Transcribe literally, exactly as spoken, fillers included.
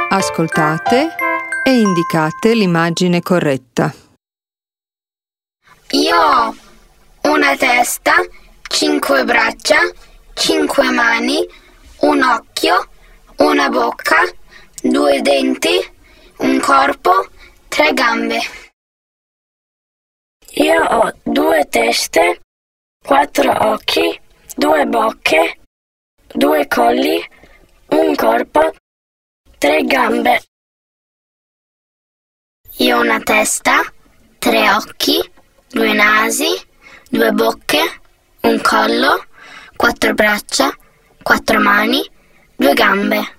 Ascoltate e indicate l'immagine corretta. Io ho una testa, cinque braccia, cinque mani, un occhio, una bocca, due denti, un corpo, tre gambe. Io ho due teste, quattro occhi, due bocche, due colli, un corpo, tre gambe. Io ho una testa, tre occhi, due nasi, due bocche, un collo, quattro braccia, quattro mani, due gambe.